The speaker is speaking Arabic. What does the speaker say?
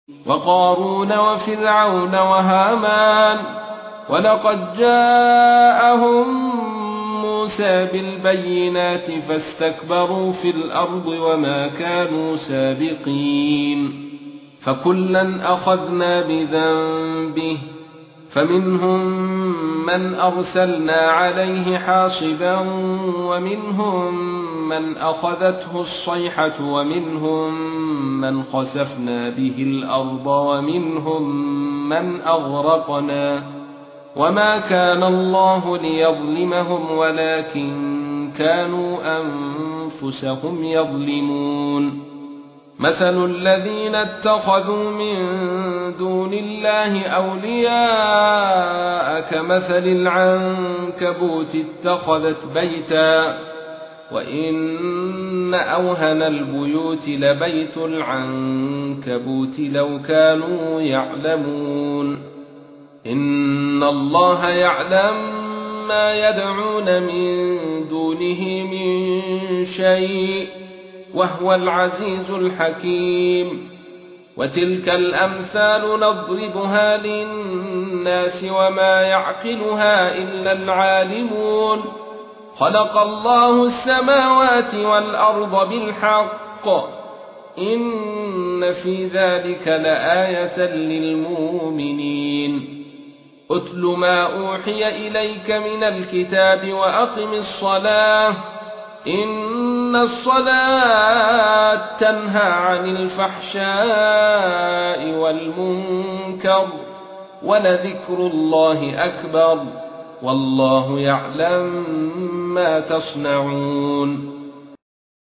وقارون وفرعون وهامان. ولقد جاءهم موسى بالبينات فاستكبروا في الأرض وما كانوا سابقين. فكلا أخذنا بذنبه، فمنهم من أرسلنا عليه حاصبا، ومنهم من أخذته الصيحة، ومنهم من خسفنا به الأرض، ومنهم من أغرقنا. وما كان الله ليظلمهم ولكن كانوا أنفسهم يظلمون. مثل الذين اتخذوا من دون الله أولياء كمثل العنكبوت اتخذت بيتا، وإن أوهن البيوت لبيت العنكبوت لو كانوا يعلمون. إن الله يعلم ما يدعون من دونه من شيء، وهو العزيز الحكيم. وتلك الأمثال نضربها للناس وما يعقلها إلا العالمون. خلق الله السماوات والأرض بالحق، إن في ذلك لآية للمؤمنين. أتل ما أوحي إليك من الكتاب وأقم الصلاة، إن الصلاة تنهى عن الفحشاء والمنكر، ولذكر الله أكبر، والله يعلم ما تصنعون.